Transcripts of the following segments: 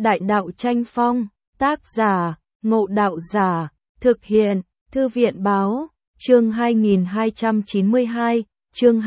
Đại đạo tranh phong, tác giả, Ngộ Đạo Giả, thực hiện, Thư viện báo, chương 2292, chương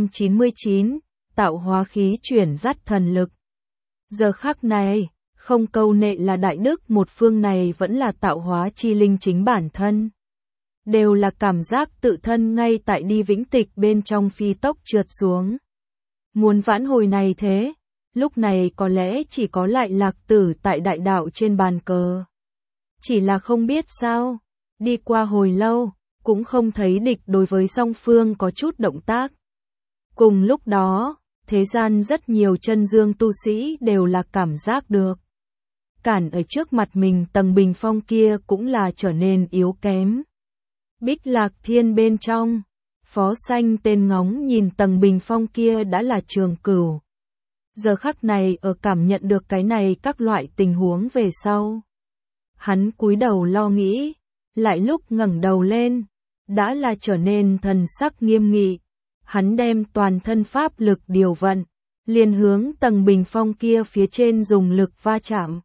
299, tạo hóa khí chuyển dắt thần lực. Giờ khắc này, không câu nệ là đại đức một phương này vẫn là tạo hóa chi linh chính bản thân. Đều là cảm giác tự thân ngay tại đi vĩnh tịch bên trong phi tốc trượt xuống. Muốn vãn hồi này thế, lúc này có lẽ chỉ có lại Lạc Tử tại đại đạo trên bàn cờ. Chỉ là không biết sao, đi qua hồi lâu, cũng không thấy địch đối với song phương có chút động tác. Cùng lúc đó, thế gian rất nhiều chân dương tu sĩ đều là cảm giác được. Cản ở trước mặt mình tầng bình phong kia cũng là trở nên yếu kém. Bích Lạc Thiên bên trong, Phó Xanh tên ngóng nhìn tầng bình phong kia đã là Trường Cửu. Giờ khắc này ở cảm nhận được cái này các loại tình huống về sau. Hắn cúi đầu lo nghĩ, lại lúc ngẩng đầu lên, đã là trở nên thần sắc nghiêm nghị. Hắn đem toàn thân pháp lực điều vận, liền hướng tầng bình phong kia phía trên dùng lực va chạm.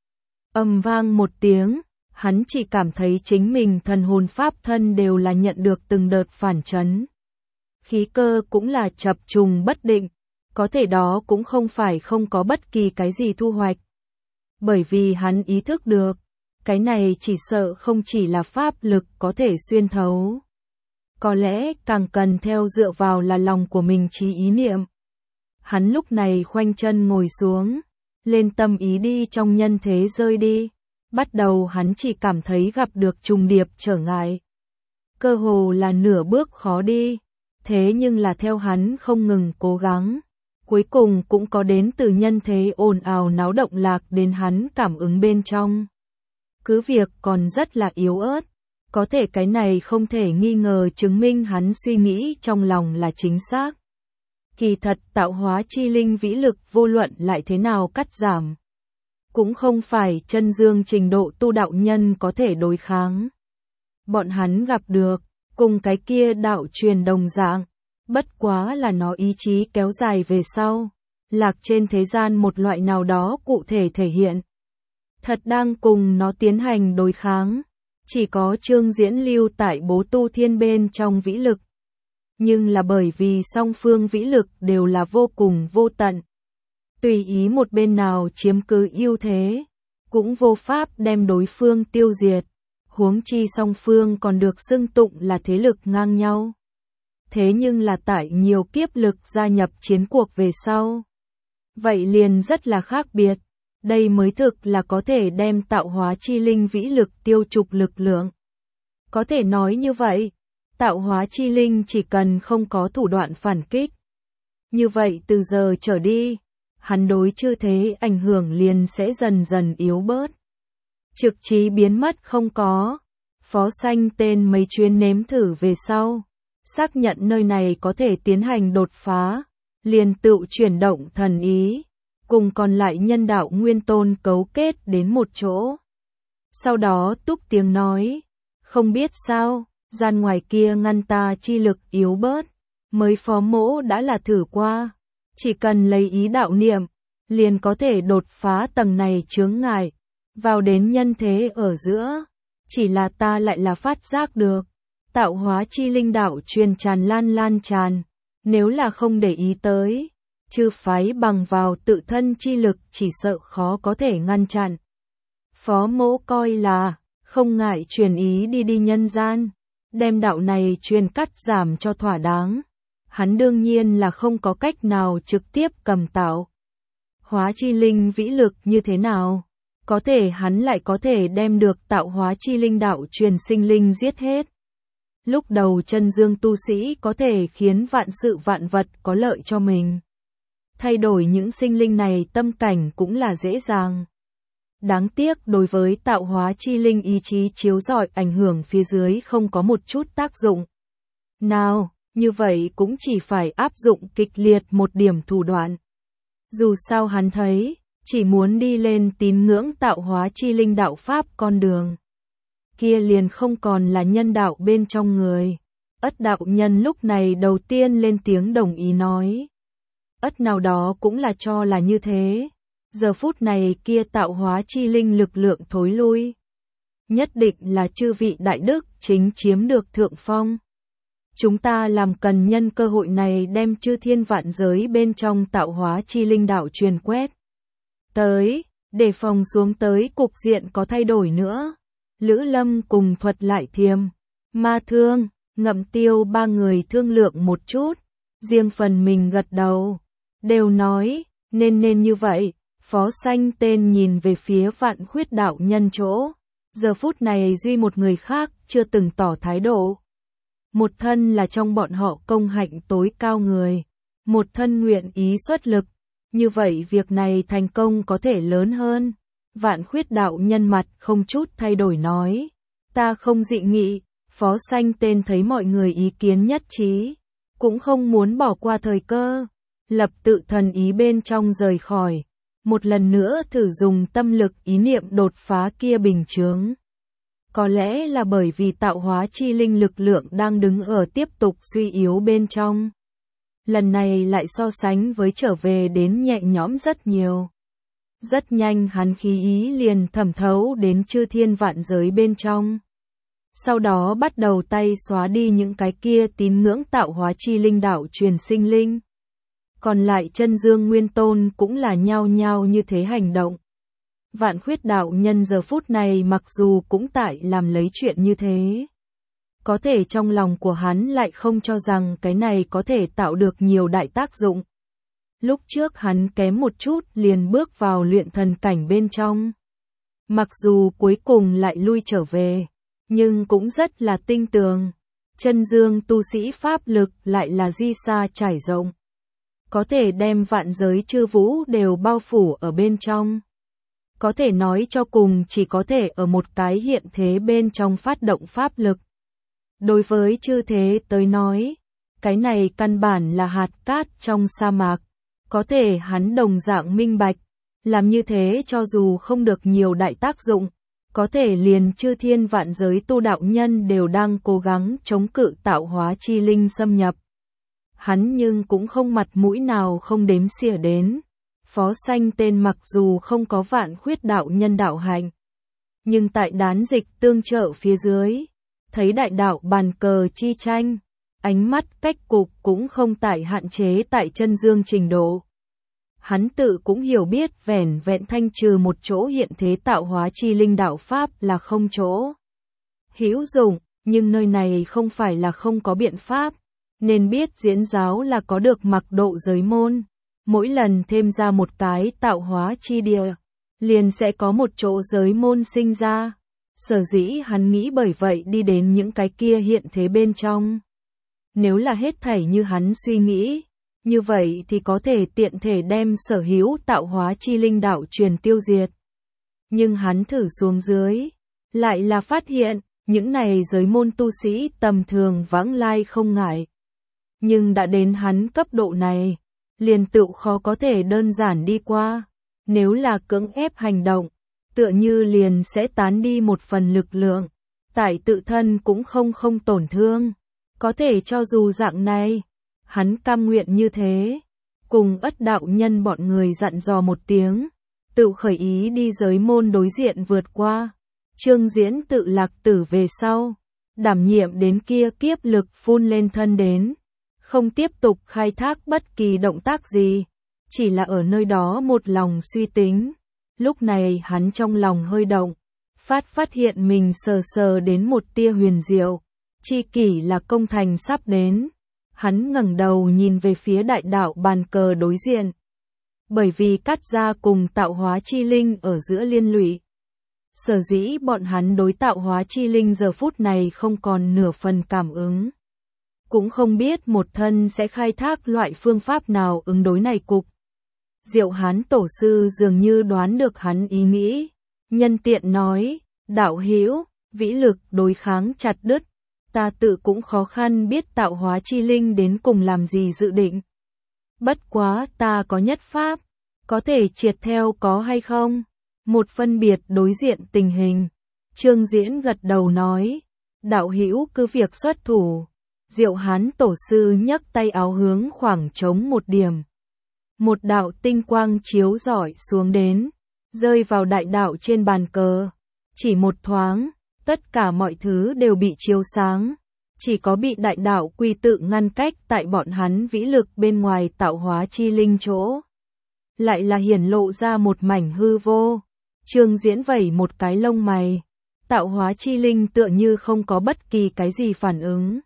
Ầm vang một tiếng, hắn chỉ cảm thấy chính mình thần hồn pháp thân đều là nhận được từng đợt phản chấn. Khí cơ cũng là chập trùng bất định, có thể đó cũng không phải không có bất kỳ cái gì thu hoạch. Bởi vì hắn ý thức được, cái này chỉ sợ không chỉ là pháp lực có thể xuyên thấu. Có lẽ càng cần theo dựa vào là lòng của mình trí ý niệm. Hắn lúc này khoanh chân ngồi xuống, lên tâm ý đi trong nhân thế rơi đi. Bắt đầu hắn chỉ cảm thấy gặp được trùng điệp trở ngại. Cơ hồ là nửa bước khó đi, thế nhưng là theo hắn không ngừng cố gắng. Cuối cùng cũng có đến từ nhân thế ồn ào náo động lạc đến hắn cảm ứng bên trong. Cứ việc còn rất là yếu ớt, có thể cái này không thể nghi ngờ chứng minh hắn suy nghĩ trong lòng là chính xác. Kỳ thật tạo hóa chi linh vĩ lực vô luận lại thế nào cắt giảm. Cũng không phải chân dương trình độ tu đạo nhân có thể đối kháng. Bọn hắn gặp được, cùng cái kia đạo truyền đồng dạng, bất quá là nó ý chí kéo dài về sau, lạc trên thế gian một loại nào đó cụ thể thể hiện. Thật đang cùng nó tiến hành đối kháng, chỉ có Trương Diễn lưu tại Bố Tu Thiên bên trong vĩ lực. Nhưng là bởi vì song phương vĩ lực đều là vô cùng vô tận. Tùy ý một bên nào chiếm cứ ưu thế, cũng vô pháp đem đối phương tiêu diệt, huống chi song phương còn được xưng tụng là thế lực ngang nhau. Thế nhưng là tại nhiều kiếp lực gia nhập chiến cuộc về sau. Vậy liền rất là khác biệt, đây mới thực là có thể đem tạo hóa chi linh vĩ lực tiêu trục lực lượng. Có thể nói như vậy, tạo hóa chi linh chỉ cần không có thủ đoạn phản kích. Như vậy từ giờ trở đi, hắn đối chư thế ảnh hưởng liền sẽ dần dần yếu bớt. Trực trí biến mất không có. Phó Xanh tên mấy chuyến nếm thử về sau, xác nhận nơi này có thể tiến hành đột phá, liền tự chuyển động thần ý, cùng còn lại nhân đạo nguyên tôn cấu kết đến một chỗ. Sau đó túc tiếng nói, không biết sao, gian ngoài kia ngăn ta chi lực yếu bớt, mới Phó Mỗ đã là thử qua, chỉ cần lấy ý đạo niệm, liền có thể đột phá tầng này chướng ngại, vào đến nhân thế ở giữa, chỉ là ta lại là phát giác được, tạo hóa chi linh đạo truyền tràn lan tràn, nếu là không để ý tới, chư phái bằng vào tự thân chi lực chỉ sợ khó có thể ngăn chặn. Phó Mỗ coi là, không ngại truyền ý đi nhân gian, đem đạo này truyền cắt giảm cho thỏa đáng. Hắn đương nhiên là không có cách nào trực tiếp cầm tạo hóa chi linh vĩ lực như thế nào, có thể hắn lại có thể đem được tạo hóa chi linh đạo truyền sinh linh giết hết. Lúc đầu chân dương tu sĩ có thể khiến vạn sự vạn vật có lợi cho mình. Thay đổi những sinh linh này tâm cảnh cũng là dễ dàng. Đáng tiếc đối với tạo hóa chi linh ý chí chiếu rọi ảnh hưởng phía dưới không có một chút tác dụng. Nào, như vậy cũng chỉ phải áp dụng kịch liệt một điểm thủ đoạn. Dù sao hắn thấy, chỉ muốn đi lên tín ngưỡng tạo hóa chi linh đạo pháp con đường. Kia liền không còn là nhân đạo bên trong người. Ất đạo nhân lúc này đầu tiên lên tiếng đồng ý nói. Ất nào đó cũng là cho là như thế. Giờ phút này kia tạo hóa chi linh lực lượng thối lui. Nhất định là chư vị đại đức chính chiếm được thượng phong. Chúng ta làm cần nhân cơ hội này đem chư thiên vạn giới bên trong tạo hóa chi linh đạo truyền quét tới, để phòng xuống tới cục diện có thay đổi nữa. Lữ Lâm cùng Thuật Lại Thiềm, Ma Thương, Ngậm Tiêu ba người thương lượng một chút, riêng phần mình gật đầu, đều nói, nên như vậy. Phó Sanh Tên nhìn về phía Vạn Khuyết đạo nhân chỗ, giờ phút này duy một người khác chưa từng tỏ thái độ. Một thân là trong bọn họ công hạnh tối cao người, một thân nguyện ý xuất lực, như vậy việc này thành công có thể lớn hơn. Vạn Khuyết đạo nhân mặt không chút thay đổi nói, ta không dị nghị. Phó Sanh Tên thấy mọi người ý kiến nhất trí, cũng không muốn bỏ qua thời cơ, lập tự thần ý bên trong rời khỏi, một lần nữa thử dùng tâm lực ý niệm đột phá kia bình chướng. Có lẽ là bởi vì tạo hóa chi linh lực lượng đang đứng ở tiếp tục suy yếu bên trong. Lần này lại so sánh với trở về đến nhẹ nhõm rất nhiều. Rất nhanh hắn khí ý liền thẩm thấu đến chư thiên vạn giới bên trong. Sau đó bắt đầu tay xóa đi những cái kia tín ngưỡng tạo hóa chi linh đạo truyền sinh linh. Còn lại Chân Dương Nguyên Tôn cũng là nhao nhao như thế hành động. Vạn Khuyết đạo nhân giờ phút này mặc dù cũng tại làm lấy chuyện như thế, có thể trong lòng của hắn lại không cho rằng cái này có thể tạo được nhiều đại tác dụng. Lúc trước hắn kém một chút liền bước vào luyện thần cảnh bên trong. Mặc dù cuối cùng lại lui trở về, nhưng cũng rất là tinh tường. Chân Dương tu sĩ pháp lực lại là di xa trải rộng, có thể đem vạn giới chư vũ đều bao phủ ở bên trong. Có thể nói cho cùng chỉ có thể ở một cái hiện thế bên trong phát động pháp lực. Đối với chư thế tới nói, cái này căn bản là hạt cát trong sa mạc. Có thể hắn đồng dạng minh bạch, làm như thế cho dù không được nhiều đại tác dụng, có thể liền chư thiên vạn giới tu đạo nhân đều đang cố gắng chống cự tạo hóa chi linh xâm nhập. Hắn nhưng cũng không mặt mũi nào không đếm xỉa đến. Phó Sanh Tên mặc dù không có Vạn Khuyết đạo nhân đạo hạnh, nhưng tại đán dịch tương trợ phía dưới, thấy đại đạo bàn cờ chi tranh, ánh mắt cách cục cũng không tại hạn chế tại Chân Dương trình độ. Hắn tự cũng hiểu biết vẻn vẹn thanh trừ một chỗ hiện thế tạo hóa chi linh đạo pháp là không chỗ hữu dụng, nhưng nơi này không phải là không có biện pháp, nên biết diễn giáo là có được mặc độ giới môn. Mỗi lần thêm ra một cái tạo hóa chi địa, liền sẽ có một chỗ giới môn sinh ra. Sở dĩ hắn nghĩ bởi vậy đi đến những cái kia hiện thế bên trong. Nếu là hết thảy như hắn suy nghĩ, như vậy thì có thể tiện thể đem sở hữu tạo hóa chi linh đạo truyền tiêu diệt. Nhưng hắn thử xuống dưới, lại là phát hiện, những này giới môn tu sĩ tầm thường vãng lai không ngại. Nhưng đã đến hắn cấp độ này, liền tự khó có thể đơn giản đi qua. Nếu là cưỡng ép hành động, tựa như liền sẽ tán đi một phần lực lượng, tại tự thân cũng không tổn thương. Có thể cho dù dạng này, hắn cam nguyện như thế, cùng Ất đạo nhân bọn người dặn dò một tiếng, tự khởi ý đi giới môn đối diện vượt qua. Trương Diễn tự lạc tử về sau, đảm nhiệm đến kia kiếp lực phun lên thân đến, không tiếp tục khai thác bất kỳ động tác gì, chỉ là ở nơi đó một lòng suy tính. Lúc này hắn trong lòng hơi động, phát hiện mình sờ đến một tia huyền diệu, chi kỷ là công thành sắp đến. Hắn ngẩng đầu nhìn về phía đại đạo bàn cờ đối diện. Bởi vì cắt ra cùng tạo hóa chi linh ở giữa liên lụy, sở dĩ bọn hắn đối tạo hóa chi linh giờ phút này không còn nửa phần cảm ứng. Cũng không biết một thân sẽ khai thác loại phương pháp nào ứng đối này cục. Diệu Hán tổ sư dường như đoán được hắn ý nghĩ, nhân tiện nói, đạo hữu, vĩ lực đối kháng chặt đứt, ta tự cũng khó khăn biết tạo hóa chi linh đến cùng làm gì dự định. Bất quá ta có nhất pháp, có thể triệt theo có hay không? Một phân biệt đối diện tình hình. Trương Diễn gật đầu nói, đạo hữu cứ việc xuất thủ. Diệu Hán tổ sư nhấc tay áo hướng khoảng trống một điểm. một đạo tinh quang chiếu rọi xuống đến, rơi vào đại đạo trên bàn cờ. Chỉ một thoáng, tất cả mọi thứ đều bị chiếu sáng. Chỉ có bị đại đạo quy tự ngăn cách tại bọn hắn vĩ lực bên ngoài tạo hóa chi linh chỗ. Lại là hiển lộ ra một mảnh hư vô. Trương Diễn vẩy một cái lông mày. Tạo hóa chi linh tựa như không có bất kỳ cái gì phản ứng.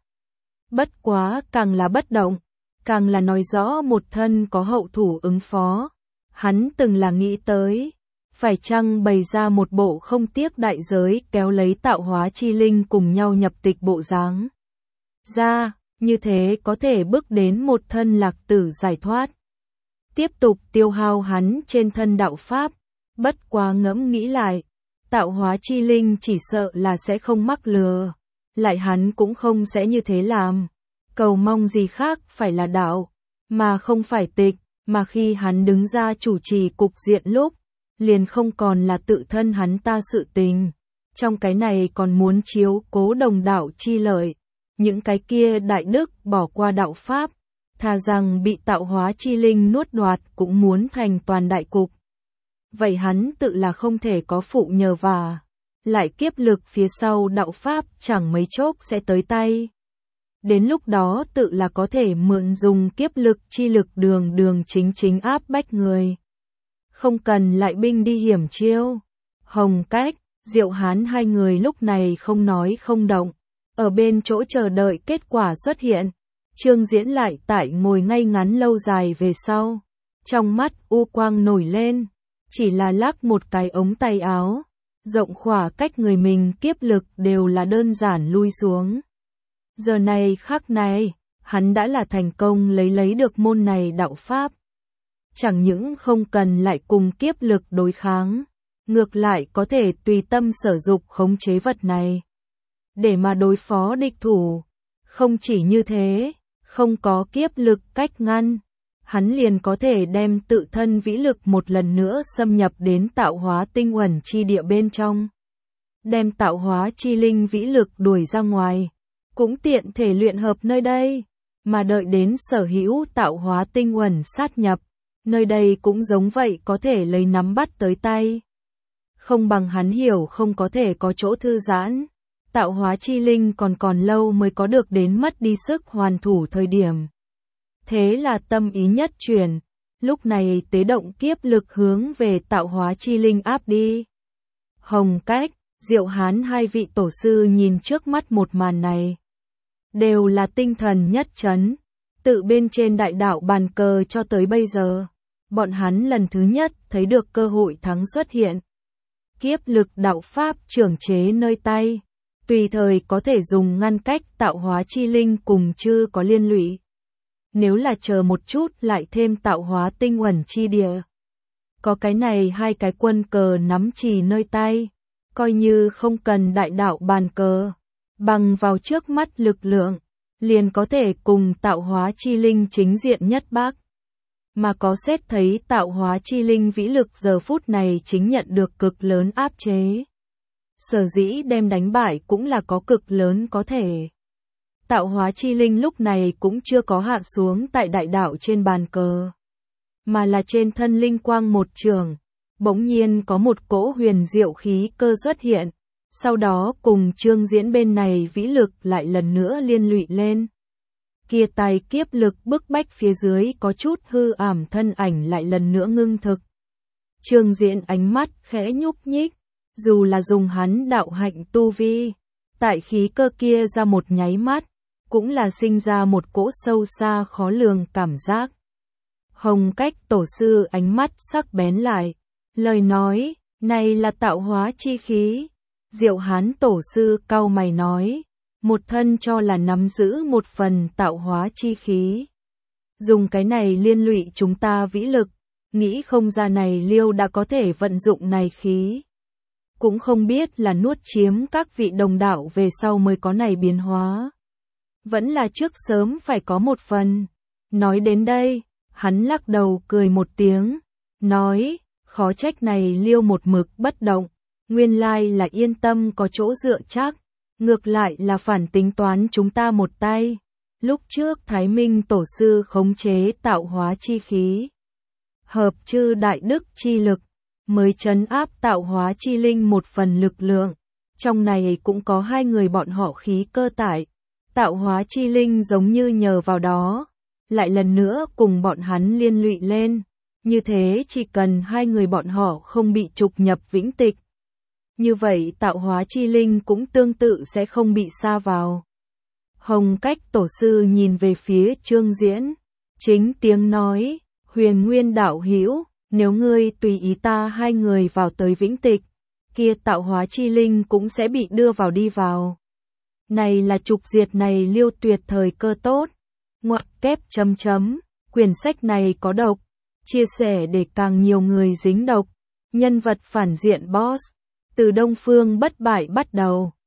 Bất quá càng là bất động, càng là nói rõ một thân có hậu thủ ứng phó. Hắn từng là nghĩ tới, phải chăng bày ra một bộ không tiếc đại giới kéo lấy tạo hóa chi linh cùng nhau nhập tịch bộ dáng. Ra, như thế có thể bước đến một thân lạc tử giải thoát. Tiếp tục tiêu hao hắn trên thân đạo pháp, bất quá ngẫm nghĩ lại, tạo hóa chi linh chỉ sợ là sẽ không mắc lừa, lại hắn cũng không sẽ như thế làm. Cầu mong gì khác phải là đạo, mà không phải tịch, mà khi hắn đứng ra chủ trì cục diện lúc, liền không còn là tự thân hắn ta sự tình. Trong cái này còn muốn chiếu cố đồng đạo chi lợi. Những cái kia đại đức bỏ qua đạo pháp, thà rằng bị tạo hóa chi linh nuốt đoạt cũng muốn thành toàn đại cục. Vậy hắn tự là không thể có phụ nhờ vả, lại kiếp lực phía sau đạo pháp chẳng mấy chốc sẽ tới tay. Đến lúc đó tự là có thể mượn dùng kiếp lực chi lực đường đường chính chính áp bách người. Không cần lại binh đi hiểm chiêu. Hồng Cách, Diệu Hán hai người lúc này không nói không động. Ở bên chỗ chờ đợi kết quả xuất hiện, Trương Diễn lại tại ngồi ngay ngắn lâu dài về sau. Trong mắt u quang nổi lên, chỉ là lắc một cái ống tay áo, rộng khỏa cách người mình kiếp lực đều là đơn giản lui xuống. Giờ này khắc này, hắn đã là thành công lấy được môn này đạo pháp. Chẳng những không cần lại cùng kiếp lực đối kháng, ngược lại có thể tùy tâm sở dục khống chế vật này. Để mà đối phó địch thủ. Không chỉ như thế, không có kiếp lực cách ngăn, hắn liền có thể đem tự thân vĩ lực một lần nữa xâm nhập đến tạo hóa tinh uẩn chi địa bên trong. Đem tạo hóa chi linh vĩ lực đuổi ra ngoài, cũng tiện thể luyện hợp nơi đây, mà đợi đến sở hữu tạo hóa tinh uẩn sát nhập, nơi đây cũng giống vậy có thể lấy nắm bắt tới tay. Không bằng hắn hiểu không có thể có chỗ thư giãn. Tạo hóa chi linh còn lâu mới có được đến mất đi sức hoàn thủ thời điểm. Thế là tâm ý nhất chuyển, lúc này tế động kiếp lực hướng về tạo hóa chi linh áp đi. Hồng Cách, Diệu Hán hai vị tổ sư nhìn trước mắt một màn này. Đều là tinh thần nhất chấn, tự bên trên đại đạo bàn cờ cho tới bây giờ. Bọn hắn lần thứ nhất thấy được cơ hội thắng xuất hiện. Kiếp lực đạo pháp trưởng chế nơi tay. Tùy thời có thể dùng ngăn cách tạo hóa chi linh cùng chưa có liên lụy. Nếu là chờ một chút lại thêm tạo hóa tinh uẩn chi địa. Có cái này hai cái quân cờ nắm chì nơi tay, coi như không cần đại đạo bàn cờ, bằng vào trước mắt lực lượng, liền có thể cùng tạo hóa chi linh chính diện nhất bác. Mà có xét thấy tạo hóa chi linh vĩ lực giờ phút này chính nhận được cực lớn áp chế. Sở dĩ đem đánh bại cũng là có cực lớn có thể. Tạo hóa chi linh lúc này cũng chưa có hạ xuống tại đại đạo trên bàn cờ, mà là trên thân linh quang một trường, bỗng nhiên có một cỗ huyền diệu khí cơ xuất hiện, sau đó cùng Trương Diễn bên này vĩ lực lại lần nữa liên lụy lên. Kia tài kiếp lực bức bách phía dưới có chút hư ảm thân ảnh lại lần nữa ngưng thực. Trương Diễn ánh mắt khẽ nhúc nhích. Dù là dùng hắn đạo hạnh tu vi, tại khí cơ kia ra một nháy mắt, cũng là sinh ra một cỗ sâu xa khó lường cảm giác. Hồng Cách tổ sư ánh mắt sắc bén lại, lời nói, này là tạo hóa chi khí. Diệu Hán tổ sư cau mày nói, một thân cho là nắm giữ một phần tạo hóa chi khí. Dùng cái này liên lụy chúng ta vĩ lực, nghĩ không ra này Liêu đã có thể vận dụng này khí. Cũng không biết là nuốt chiếm các vị đồng đạo về sau mới có này biến hóa. Vẫn là trước sớm phải có một phần. Nói đến đây, hắn lắc đầu cười một tiếng, nói, khó trách này Liêu một mực bất động, nguyên lai là yên tâm có chỗ dựa chắc, ngược lại là phản tính toán chúng ta một tay. Lúc trước Thái Minh tổ sư khống chế tạo hóa chi khí, hợp chư đại đức chi lực, mới trấn áp tạo hóa chi linh một phần lực lượng. Trong này cũng có hai người bọn họ khí cơ tại. Tạo hóa chi linh giống như nhờ vào đó, lại lần nữa cùng bọn hắn liên lụy lên. Như thế chỉ cần hai người bọn họ không bị trục nhập vĩnh tịch. Như vậy tạo hóa chi linh cũng tương tự sẽ không bị sa vào. Hồng Cách tổ sư nhìn về phía Trương Diễn, chính tiếng nói, Huyền Nguyên đạo hữu, nếu ngươi tùy ý ta hai người vào tới vĩnh tịch, kia tạo hóa chi linh cũng sẽ bị đưa vào đi vào. Này là trục diệt này liêu tuyệt thời cơ tốt. Ngoặc kép chấm chấm, quyển sách này có độc, chia sẻ để càng nhiều người dính độc. Nhân vật phản diện boss, từ Đông Phương bất bại bắt đầu.